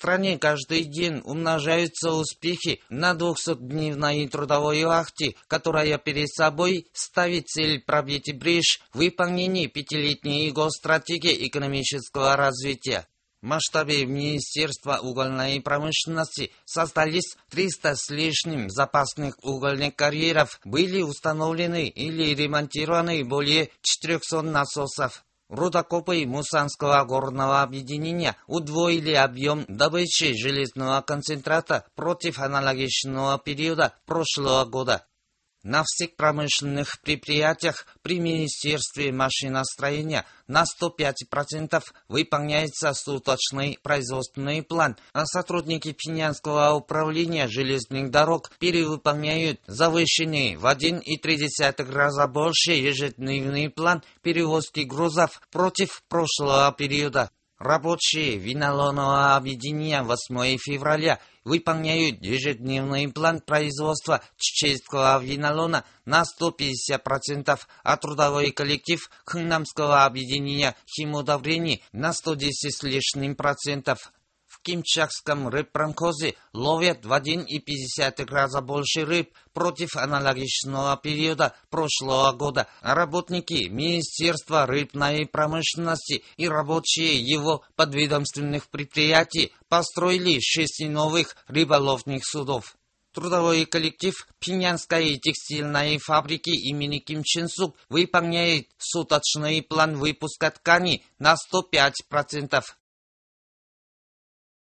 стране каждый день умножаются успехи на 200-дневной трудовой вахте, которая перед собой ставит цель пробить брешь в выполнении пятилетней госстратегии экономического развития. В масштабе Министерства угольной промышленности создались 300 с лишним запасных угольных карьеров, были установлены или ремонтированы более 400 насосов. Рудокопы Мусанского горного объединения удвоили объем добычи железного концентрата против аналогичного периода прошлого года. На всех промышленных предприятиях при Министерстве машиностроения на 105% выполняется суточный производственный план, а сотрудники Пинянского управления железных дорог перевыполняют завышенный в 1,3 раза больше ежедневный план перевозки грузов против прошлого периода. Рабочие винолонного объединения 8 февраля выполняют ежедневный план производства чеченского винолона на 150%, а трудовой коллектив Хыннамского объединения химудобрений на 110 с лишним процентов. В Кимчакском рыбпромхозе ловят в 1,5 раза больше рыб против аналогичного периода прошлого года, а работники Министерства рыбной промышленности и рабочие его подведомственных предприятий построили 6 новых рыболовных судов. Трудовой коллектив Пинянской текстильной фабрики имени Ким Чен Сук выполняет суточный план выпуска ткани на 105%.